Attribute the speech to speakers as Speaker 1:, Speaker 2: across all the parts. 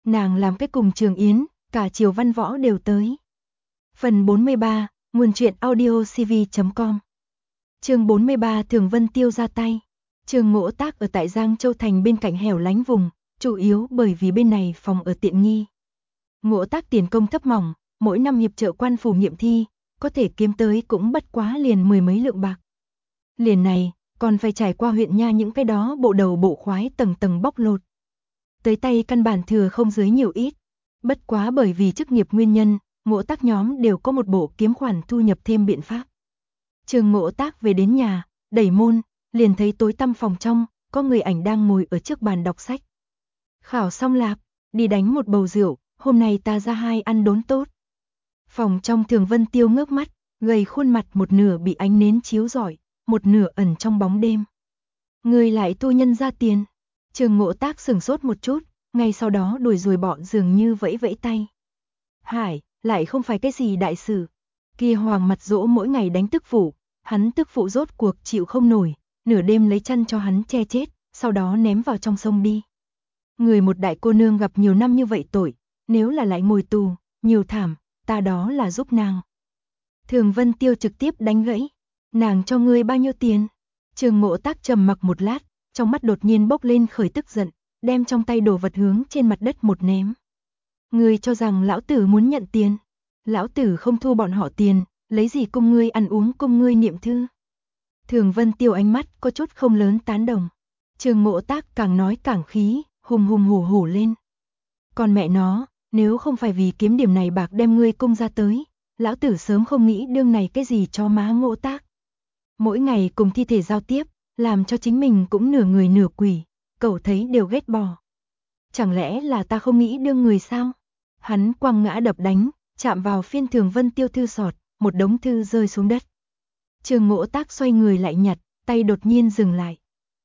Speaker 1: Nàng làm cái cùng Trường Yến, cả Triều Văn Võ đều tới. Phần 43, nguồn truyện audiocv.com. Chương 43 Thường Vân Tiêu ra tay. Trường Ngộ Tác ở tại Giang Châu Thành bên cạnh hẻo lánh vùng, chủ yếu bởi vì bên này phòng ở tiện nghi. Ngộ Tác tiền công thấp mỏng, mỗi năm hiệp trợ quan phủ nghiệm thi, có thể kiếm tới cũng bất quá liền 10 mấy lượng bạc. Liền này, còn phải trải qua huyện nha những cái đó bộ đầu bộ khoái tầng tầng bóc lột. Tới tay căn bản thừa không dưới nhiều ít. Bất quá bởi vì chức nghiệp nguyên nhân, Ngộ Tác nhóm đều có một bộ kiếm khoản thu nhập thêm biện pháp. Trường Ngộ Tác về đến nhà, đẩy môn, liền thấy tối tăm phòng trong, có người ảnh đang ngồi ở trước bàn đọc sách. Khảo xong lạp, đi đánh một bầu rượu, hôm nay ta ra hai ăn đốn tốt. Phòng trong Thường Vân Tiêu ngước mắt, gầy khuôn mặt một nửa bị ánh nến chiếu rọi, một nửa ẩn trong bóng đêm. Người lại thu nhân ra tiền. Trường Ngộ Tác sửng sốt một chút, ngay sau đó đuổi rồi bỏ dường như vẫy vẫy tay. Hải, lại không phải cái gì đại sự. Kia Hoàng Mặt Dỗ mỗi ngày đánh tức phụ, hắn tức phụ rốt cuộc chịu không nổi, nửa đêm lấy chăn cho hắn che chết, sau đó ném vào trong sông đi. Người một đại cô nương gặp nhiều năm như vậy tội, nếu là lại ngồi tù, nhiều thảm, ta đó là giúp nàng. Thường Vân Tiêu trực tiếp đánh gãy. Nàng cho ngươi bao nhiêu tiền? Trường Ngộ Tác trầm mặc một lát, trong mắt đột nhiên bốc lên khởi tức giận, đem trong tay đồ vật hướng trên mặt đất một ném. Ngươi cho rằng lão tử muốn nhận tiền? Lão tử không thu bọn họ tiền, lấy gì cung ngươi ăn uống cung ngươi niệm thư? Thường Vân Tiêu ánh mắt có chút không lớn tán đồng. Trường Ngộ Tác càng nói càng khí, hùng hùng hổ hổ lên. Còn mẹ nó, nếu không phải vì kiếm điểm này bạc đem ngươi cung ra tới, lão tử sớm không nghĩ đương này cái gì cho má Ngộ Tác. Mỗi ngày cùng thi thể giao tiếp, làm cho chính mình cũng nửa người nửa quỷ, cậu thấy đều ghét bỏ. Chẳng lẽ là ta không nghĩ đương người sao? Hắn quăng ngã đập đánh, chạm vào phiên Thường Vân Tiêu thư sọt, một đống thư rơi xuống đất. Trường Ngộ Tác xoay người lại nhặt, tay đột nhiên dừng lại.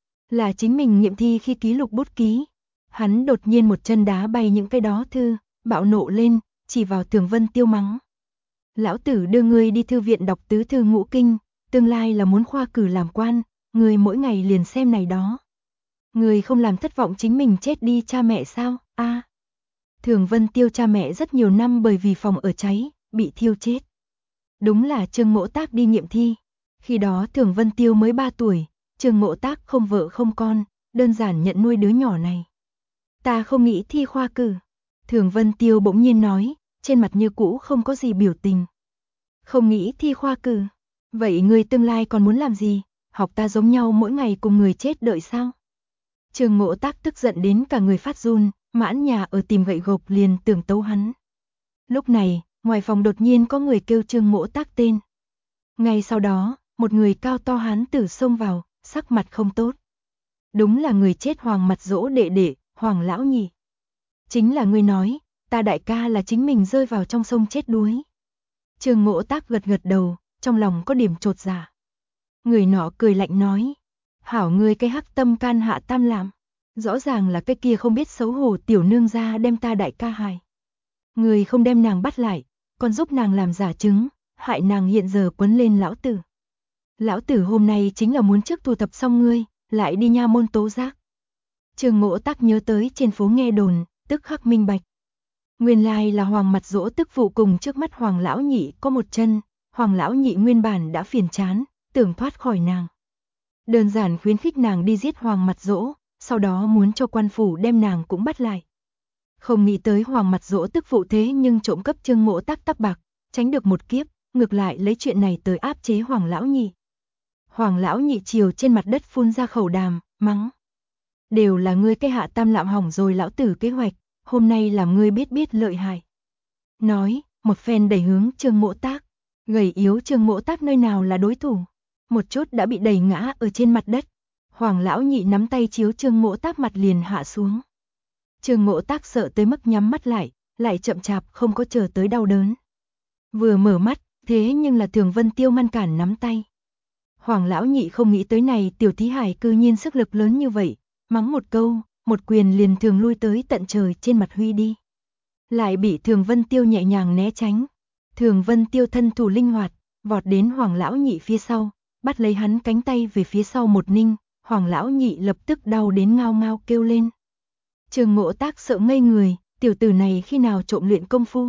Speaker 1: Là chính mình nghiệm thi khi ký lục bút ký. Hắn đột nhiên một chân đá bay những cái đó thư, bạo nộ lên, chỉ vào Thường Vân Tiêu mắng. Lão tử đưa ngươi đi thư viện đọc tứ thư ngũ kinh, tương lai là muốn khoa cử làm quan, ngươi mỗi ngày liền xem này đó. Ngươi không làm thất vọng chính mình chết đi cha mẹ sao? A. Thường Vân Tiêu cha mẹ rất nhiều năm bởi vì phòng ở cháy, bị thiêu chết. Đúng là Trường Ngộ Tác đi nghiệm thi. Khi đó Thường Vân Tiêu mới 3 tuổi, Trường Ngộ Tác không vợ không con, đơn giản nhận nuôi đứa nhỏ này. Ta không nghĩ thi khoa cử. Thường Vân Tiêu bỗng nhiên nói, trên mặt như cũ không có gì biểu tình. Không nghĩ thi khoa cử. Vậy người tương lai còn muốn làm gì? Học ta giống nhau mỗi ngày cùng người chết đợi sao? Trường Ngộ Tác tức giận đến cả người phát run, mãn nhà ở tìm gậy gộc liền tưởng tấu hắn. Lúc này, ngoài phòng đột nhiên có người kêu Trường Ngộ Tác tên. Ngay sau đó, một người cao to hán tử xông vào, sắc mặt không tốt. Đúng là người chết Hoàng Mặt Dỗ đệ đệ, Hoàng lão nhị. Chính là người nói, ta đại ca là chính mình rơi vào trong sông chết đuối. Trường Ngộ Tác gật gật đầu, trong lòng có điểm chột dạ. Người nọ cười lạnh nói, hảo ngươi cái hắc tâm can hạ tam làm, rõ ràng là cái kia không biết xấu hổ tiểu nương gia đem ta đại ca hại. Người không đem nàng bắt lại, còn giúp nàng làm giả chứng, hại nàng hiện giờ quấn lên lão tử. Lão tử hôm nay chính là muốn trước thu thập xong ngươi, lại đi nha môn tố giác. Trường Ngộ Tác nhớ tới trên phố nghe đồn, tức khắc minh bạch. Nguyên lai là Hoàng Mặt Dỗ tức phụ cùng trước mắt Hoàng lão nhị có một chân, Hoàng lão nhị nguyên bản đã phiền chán, tưởng thoát khỏi nàng. Đơn giản khuyến khích nàng đi giết Hoàng Mặt Dỗ, sau đó muốn cho quan phủ đem nàng cũng bắt lại. Không nghĩ tới Hoàng Mặt Dỗ tức phụ thế nhưng trộm cắp Trường Ngộ Tác tắc bạc, tránh được một kiếp, ngược lại lấy chuyện này tới áp chế Hoàng lão nhị. Hoàng lão nhị chiều trên mặt đất phun ra khẩu đàm, mắng. Đều là ngươi cái hạ tam lạm hỏng rồi lão tử kế hoạch, hôm nay làm ngươi biết biết lợi hại. Nói, một phen đẩy hướng Trường Ngộ Tác, gầy yếu Trường Ngộ Tác nơi nào là đối thủ, một chút đã bị đẩy ngã ở trên mặt đất. Hoàng lão nhị nắm tay chiếu Trường Ngộ Tác mặt liền hạ xuống. Trường Ngộ Tác sợ tới mức nhắm mắt lại chậm chạp không có chờ tới đau đớn. Vừa mở mắt, thế nhưng là Thường Vân Tiêu ngăn cản nắm tay. Hoàng lão nhị không nghĩ tới này tiểu thí hải cư nhiên sức lực lớn như vậy, mắng một câu, một quyền liền thường lui tới tận trời trên mặt huy đi. Lại bị Thường Vân Tiêu nhẹ nhàng né tránh. Thường Vân Tiêu thân thủ linh hoạt, vọt đến Hoàng lão nhị phía sau, bắt lấy hắn cánh tay về phía sau một ninh, Hoàng lão nhị lập tức đau đến ngao ngao kêu lên. Trường Ngộ Tác sợ ngây người, tiểu tử này khi nào trộm luyện công phu.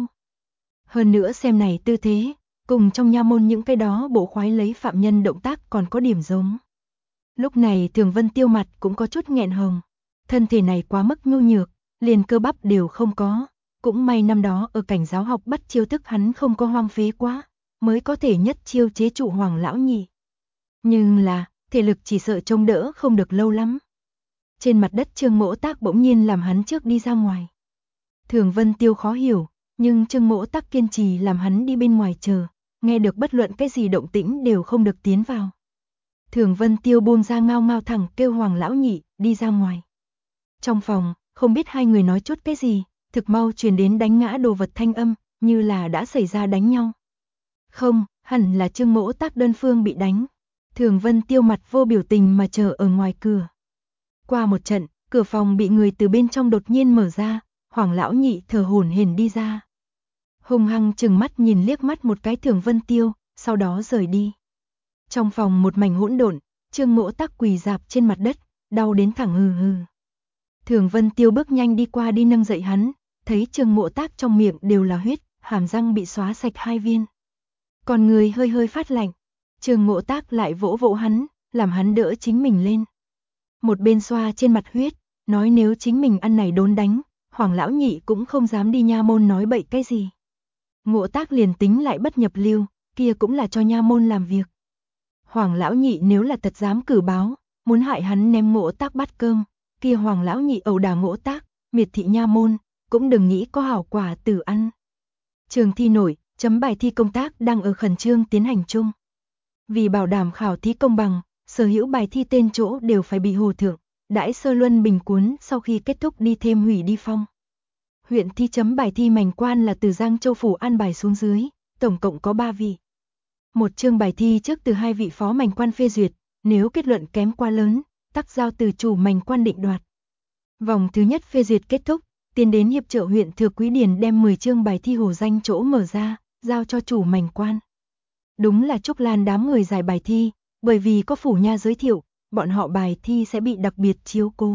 Speaker 1: Hơn nữa xem này tư thế, cùng trong nha môn những cái đó bộ khoái lấy phạm nhân động tác còn có điểm giống. Lúc này Thường Vân Tiêu mặt cũng có chút nghẹn hồng, thân thể này quá mức nhu nhược, liền cơ bắp đều không có, cũng may năm đó ở cảnh giáo học bắt chiêu thức hắn không có hoang phế quá, mới có thể nhất chiêu chế trụ Hoàng lão nhị. Nhưng là, thể lực chỉ sợ trông đỡ không được lâu lắm. Trên mặt đất Trương Mỗ Tác bỗng nhiên làm hắn trước đi ra ngoài. Thường Vân Tiêu khó hiểu, nhưng Trương Mỗ Tác kiên trì làm hắn đi bên ngoài chờ, nghe được bất luận cái gì động tĩnh đều không được tiến vào. Thường Vân Tiêu buông ra ngao ngao thẳng kêu Hoàng lão nhị đi ra ngoài. Trong phòng, không biết hai người nói chút cái gì, thực mau truyền đến đánh ngã đồ vật thanh âm, như là đã xảy ra đánh nhau. Không, hẳn là Trương Mỗ Tác đơn phương bị đánh. Thường Vân Tiêu mặt vô biểu tình mà chờ ở ngoài cửa. Qua một trận, cửa phòng bị người từ bên trong đột nhiên mở ra, Hoàng lão nhị thở hổn hển đi ra. Hung hăng trừng mắt nhìn liếc mắt một cái Thường Vân Tiêu, sau đó rời đi. Trong phòng một mảnh hỗn độn, Trương Mỗ Tác quỳ rạp trên mặt đất, đau đến thẳng hừ hừ. Thường Vân Tiêu bước nhanh đi qua đi nâng dậy hắn, thấy Trương Mỗ Tác trong miệng đều là huyết, hàm răng bị xóa sạch 2 viên. Còn người hơi hơi phát lạnh, Trương Mỗ Tác lại vỗ vỗ hắn, làm hắn đỡ chính mình lên. Một bên xoa trên mặt huyết, nói nếu chính mình ăn này đốn đánh, Hoàng lão nhị cũng không dám đi nha môn nói bậy cái gì. Mỗ Tác liền tính lại bất nhập lưu, kia cũng là cho nha môn làm việc. Hoàng lão nhị nếu là thật dám cử báo, muốn hại hắn ném Mỗ Tác bát cơm, kia Hoàng lão nhị ẩu đả Mỗ Tác, miệt thị nha môn, cũng đừng nghĩ có hảo quả tử ăn. Trường thi nổi, chấm bài thi công tác đang ở khẩn trương tiến hành chung. Vì bảo đảm khảo thí công bằng, sở hữu bài thi tên chỗ đều phải bị hồ thưởng, đãi sơ luân bình cuốn sau khi kết thúc đi thêm hủy đi phong. Huyện thi chấm bài thi mành quan là từ Giang Châu phủ an bài xuống dưới, tổng cộng có 3 vị. Một chương bài thi trước từ 2 vị phó mành quan phê duyệt, nếu kết luận kém quá lớn, tắc giao từ chủ mành quan định đoạt. Vòng thứ nhất phê duyệt kết thúc, tiến đến hiệp trợ huyện Thừa Quý Điền đem 10 chương bài thi hồ danh chỗ mở ra, giao cho chủ mành quan. Đúng là Trúc Lan đám người giải bài thi, bởi vì có phủ nha giới thiệu, bọn họ bài thi sẽ bị đặc biệt chiếu cố.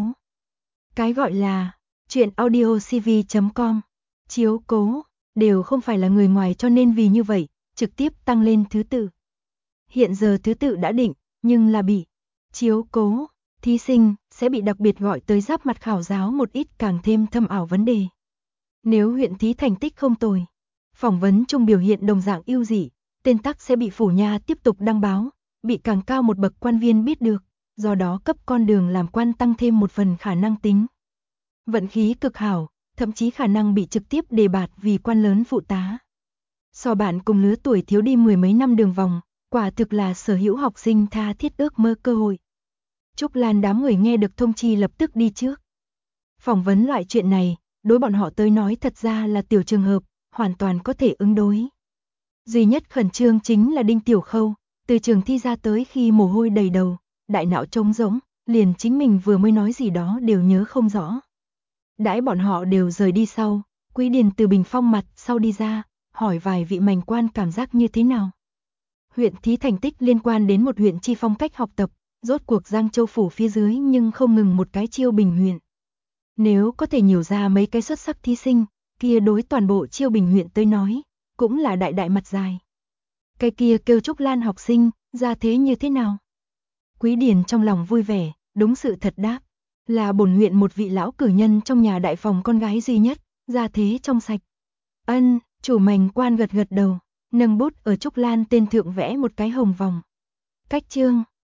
Speaker 1: Cái gọi là chuyện audiocv.com, chiếu cố, đều không phải là người ngoài cho nên vì như vậy, trực tiếp tăng lên thứ tự. Hiện giờ thứ tự đã định, nhưng là bị chiếu cố, thí sinh sẽ bị đặc biệt gọi tới giáp mặt khảo giáo một ít càng thêm thâm ảo vấn đề. Nếu huyện thí thành tích không tồi, phỏng vấn chung biểu hiện đồng dạng ưu dị, tên tắc sẽ bị phủ nha tiếp tục đăng báo, bị càng cao một bậc quan viên biết được, do đó cấp con đường làm quan tăng thêm một phần khả năng tính. Vận khí cực hảo, thậm chí khả năng bị trực tiếp đề bạt vì quan lớn phụ tá. So bạn cùng lứa tuổi thiếu đi 10 mấy năm đường vòng, quả thực là sở hữu học sinh tha thiết ước mơ cơ hội. Trúc Lan đám người nghe được thông chi lập tức đi trước. Phỏng vấn loại chuyện này, đối bọn họ tới nói thật ra là tiểu trường hợp, hoàn toàn có thể ứng đối. Duy nhất khẩn trương chính là Đinh Tiểu Khâu, từ trường thi ra tới khi mồ hôi đầy đầu, đại não trống rỗng, liền chính mình vừa mới nói gì đó đều nhớ không rõ. Đãi bọn họ đều rời đi sau, Quý Điền từ bình phong mặt sau đi ra, hỏi vài vị mành quan cảm giác như thế nào. Huyện thí thành tích liên quan đến một huyện chi phong cách học tập, rốt cuộc Giang Châu phủ phía dưới nhưng không ngừng một cái Chiêu Bình huyện. Nếu có thể nhiều ra mấy cái xuất sắc thí sinh, kia đối toàn bộ Chiêu Bình huyện tới nói, cũng là đại đại mặt dài. Cái kia kêu Trúc Lan học sinh, ra thế như thế nào? Quý Điền trong lòng vui vẻ, đúng sự thật đáp, là bổn huyện một vị lão cử nhân trong nhà đại phòng con gái duy nhất, ra thế trong sạch. Ân, chủ mành quan gật gật đầu, nâng bút ở Trúc Lan tên thượng vẽ một cái hồng vòng. Cách chương